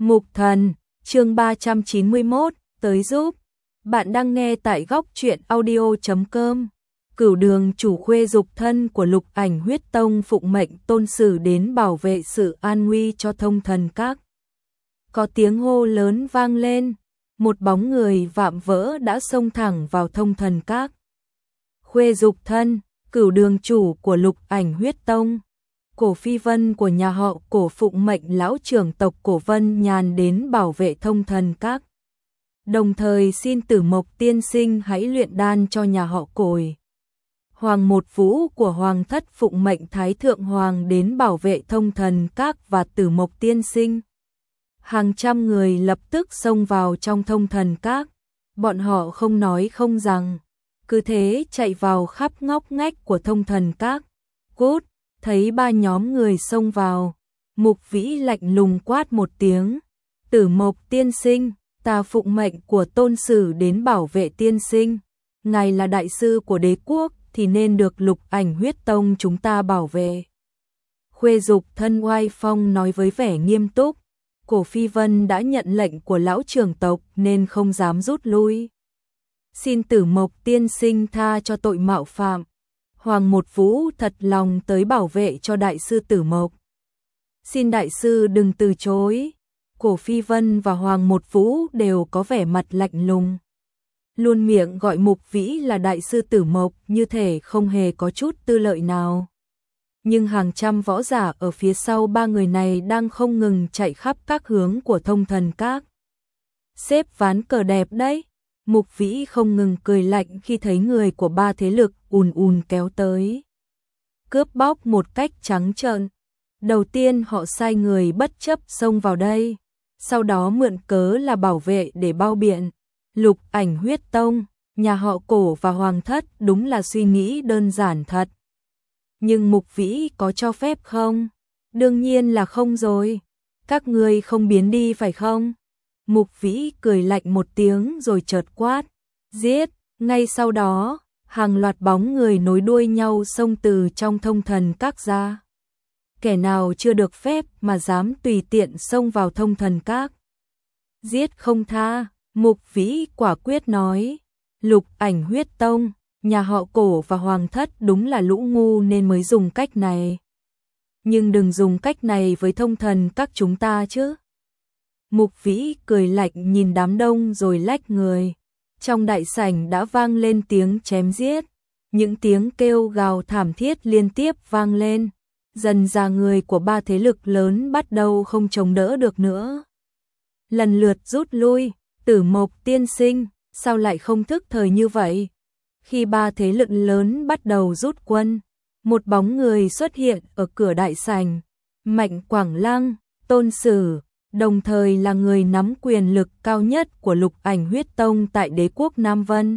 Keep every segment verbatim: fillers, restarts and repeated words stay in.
Mục Thần, chương ba trăm chín mươi mốt, tới giúp. Bạn đang nghe tại góc truyện audio chấm com. Cửu Đường chủ Khuê Dục thân của Lục Ảnh Huyết Tông phụng mệnh tôn sử đến bảo vệ sự an nguy cho Thông Thần Các. Có tiếng hô lớn vang lên, một bóng người vạm vỡ đã xông thẳng vào Thông Thần Các. Khuê Dục thân, Cửu Đường chủ của Lục Ảnh Huyết Tông. Cổ Phi Vân của nhà họ Cổ phụng mệnh lão trưởng tộc Cổ Vân Nhàn đến bảo vệ Thông Thần Các. Đồng thời xin Tử Mộc tiên sinh hãy luyện đan cho nhà họ Cồi. Hoàng Một Vũ của Hoàng thất phụng mệnh Thái Thượng Hoàng đến bảo vệ Thông Thần Các và Tử Mộc tiên sinh. Hàng trăm người lập tức xông vào trong Thông Thần Các. Bọn họ không nói không rằng, cứ thế chạy vào khắp ngóc ngách của Thông Thần Các. Cút! Thấy ba nhóm người xông vào, Mục Vĩ lạnh lùng quát một tiếng, Tử Mộc tiên sinh, ta phụng mệnh của tôn sử đến bảo vệ tiên sinh, ngài là đại sư của đế quốc thì nên được Lục Ảnh Huyết Tông chúng ta bảo vệ. Khuê Dục thân oai phong nói với vẻ nghiêm túc. Cổ Phi Vân đã nhận lệnh của lão trưởng tộc nên không dám rút lui. Xin Tử Mộc tiên sinh tha cho tội mạo phạm. Hoàng Một Vũ thật lòng tới bảo vệ cho đại sư Tử Mộc. Xin đại sư đừng từ chối. Cổ Phi Vân và Hoàng Một Vũ đều có vẻ mặt lạnh lùng. Luôn miệng gọi Mục Vĩ là đại sư Tử Mộc như thể không hề có chút tư lợi nào. Nhưng hàng trăm võ giả ở phía sau ba người này đang không ngừng chạy khắp các hướng của Thông Thần Các. Xếp ván cờ đẹp đấy. Mục Vĩ không ngừng cười lạnh khi thấy người của ba thế lực ùn ùn kéo tới. Cướp bóc một cách trắng trợn. Đầu tiên họ sai người bất chấp xông vào đây, sau đó mượn cớ là bảo vệ để bao biện. Lục Ảnh Huyết Tông, nhà họ Cổ và Hoàng thất đúng là suy nghĩ đơn giản thật. Nhưng Mục Vĩ có cho phép không? Đương nhiên là không rồi. Các ngươi không biến đi phải không? Mục Vĩ cười lạnh một tiếng rồi chợt quát, giết. Ngay sau đó, hàng loạt bóng người nối đuôi nhau xông từ trong Thông Thần Các ra. Kẻ nào chưa được phép mà dám tùy tiện xông vào Thông Thần Các, giết không tha. Mục Vĩ quả quyết nói. Lục Ảnh Huyết Tông, nhà họ Cổ và Hoàng thất đúng là lũ ngu nên mới dùng cách này. Nhưng đừng dùng cách này với Thông Thần Các chúng ta chứ. Mục Vĩ cười lạnh nhìn đám đông rồi lách người. Trong đại sảnh đã vang lên tiếng chém giết. Những tiếng kêu gào thảm thiết liên tiếp vang lên. Dần ra người của ba thế lực lớn bắt đầu không chống đỡ được nữa. Lần lượt rút lui. Tử Mộc tiên sinh, sao lại không thức thời như vậy? Khi ba thế lực lớn bắt đầu rút quân, một bóng người xuất hiện ở cửa đại sảnh. Mạnh Quảng Lăng, tôn sử, đồng thời là người nắm quyền lực cao nhất của Lục Ảnh Huyết Tông tại đế quốc Nam Vân.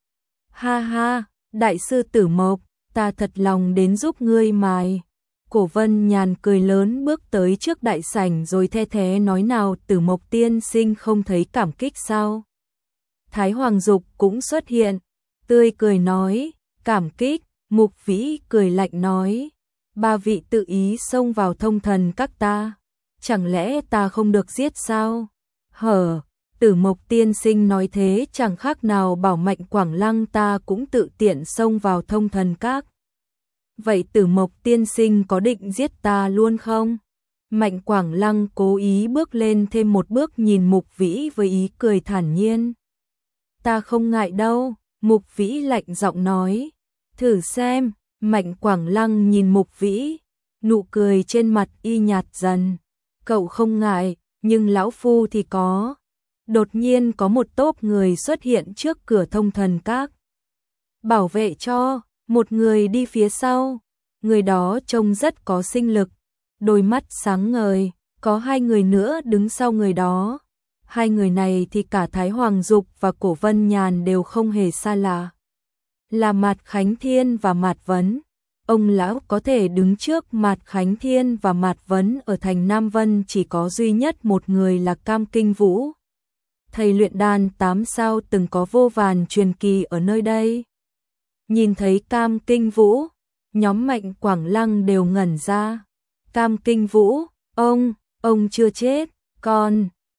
Ha ha, đại sư Tử Mộc, ta thật lòng đến giúp ngươi mài. Cổ Vân Nhàn cười lớn bước tới trước đại sảnh rồi the thé nói, nào Tử Mộc tiên sinh không thấy cảm kích sao? Thái Hoàng Dục cũng xuất hiện, tươi cười nói, cảm kích. Mục Vĩ cười lạnh nói, ba vị tự ý xông vào Thông Thần Các ta, chẳng lẽ ta không được giết sao? Hở, Tử Mộc tiên sinh nói thế chẳng khác nào bảo Mạnh Quảng Lăng ta cũng tự tiện xông vào Thông Thần Các. Vậy Tử Mộc tiên sinh có định giết ta luôn không? Mạnh Quảng Lăng cố ý bước lên thêm một bước nhìn Mục Vĩ với ý cười thản nhiên. Ta không ngại đâu, Mục Vĩ lạnh giọng nói. Thử xem. Mạnh Quảng Lăng nhìn Mục Vĩ, nụ cười trên mặt y nhạt dần. Cậu không ngại, nhưng lão phu thì có. Đột nhiên có một tốp người xuất hiện trước cửa Thông Thần Các. Bảo vệ cho. Một người đi phía sau, người đó trông rất có sinh lực, đôi mắt sáng ngời, có hai người nữa đứng sau người đó. Hai người này thì cả Thái Hoàng Dục và Cổ Vân Nhàn đều không hề xa lạ. Là Mạt Khánh Thiên và Mạt Vấn. Ông lão có thể đứng trước Mạt Khánh Thiên và Mạt Vấn ở thành Nam Vân chỉ có duy nhất một người là Cam Kinh Vũ. Thầy luyện đan tám sao từng có vô vàn truyền kỳ ở nơi đây. Nhìn thấy Cam Kinh Vũ, nhóm Mạnh Quảng Lăng đều ngẩn ra. Cam Kinh Vũ, ông, ông chưa chết, con,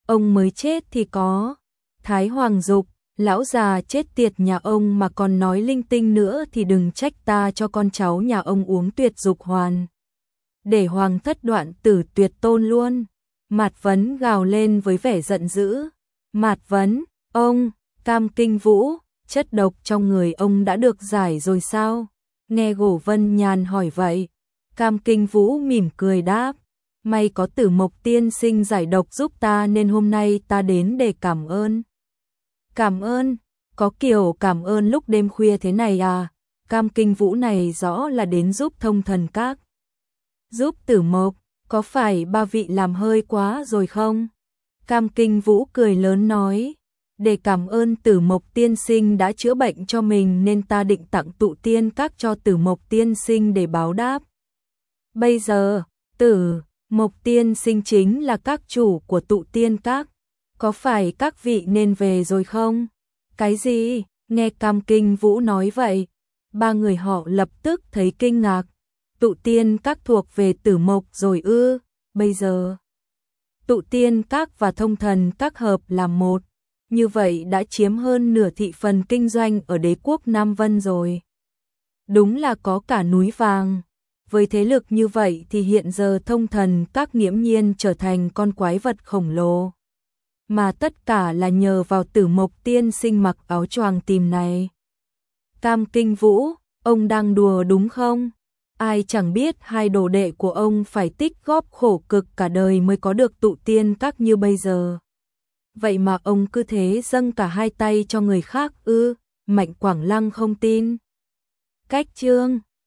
ông mới chết thì có. Thái Hoàng dục, lão già chết tiệt nhà ông mà còn nói linh tinh nữa thì đừng trách ta cho con cháu nhà ông uống tuyệt dục hoàn. Để hoàng thất đoạn tử tuyệt tôn luôn. Mạt Vấn gào lên với vẻ giận dữ. Mạt Vấn, ông, Cam Kinh Vũ, chất độc trong người ông đã được giải rồi sao? Nghe Gỗ Vân Nhàn hỏi vậy, Cam Kinh Vũ mỉm cười đáp, may có Tử Mộc tiên sinh giải độc giúp ta nên hôm nay ta đến để cảm ơn. Cảm ơn, có kiểu cảm ơn lúc đêm khuya thế này à? Cam Kinh Vũ này rõ là đến giúp Thông Thần Các. Giúp Tử Mộc, có phải ba vị làm hơi quá rồi không? Cam Kinh Vũ cười lớn nói, để cảm ơn Tử Mộc tiên sinh đã chữa bệnh cho mình nên ta định tặng Tụ Tiên Các cho Tử Mộc tiên sinh để báo đáp. Bây giờ, Tử Mộc tiên sinh chính là các chủ của Tụ Tiên Các, có phải các vị nên về rồi không? Cái gì? Nghe Cam Kinh Vũ nói vậy, ba người họ lập tức thấy kinh ngạc. Tụ Tiên Các thuộc về Tử Mộc rồi ư? Bây giờ Tụ Tiên Các và Thông Thần Các hợp làm một, như vậy đã chiếm hơn nửa thị phần kinh doanh ở đế quốc Nam Vân rồi. Đúng là có cả núi vàng. Với thế lực như vậy thì hiện giờ Thông Thần Các nghiễm nhiên trở thành con quái vật khổng lồ. Mà tất cả là nhờ vào Tử Mộc tiên sinh mặc áo choàng tím này. Cam Kinh Vũ, ông đang đùa đúng không? Ai chẳng biết hai đồ đệ của ông phải tích góp khổ cực cả đời mới có được Tụ Tiên Các như bây giờ. Vậy mà ông cứ thế dâng cả hai tay cho người khác ư? Mạnh Quảng Lăng không tin. Cách chương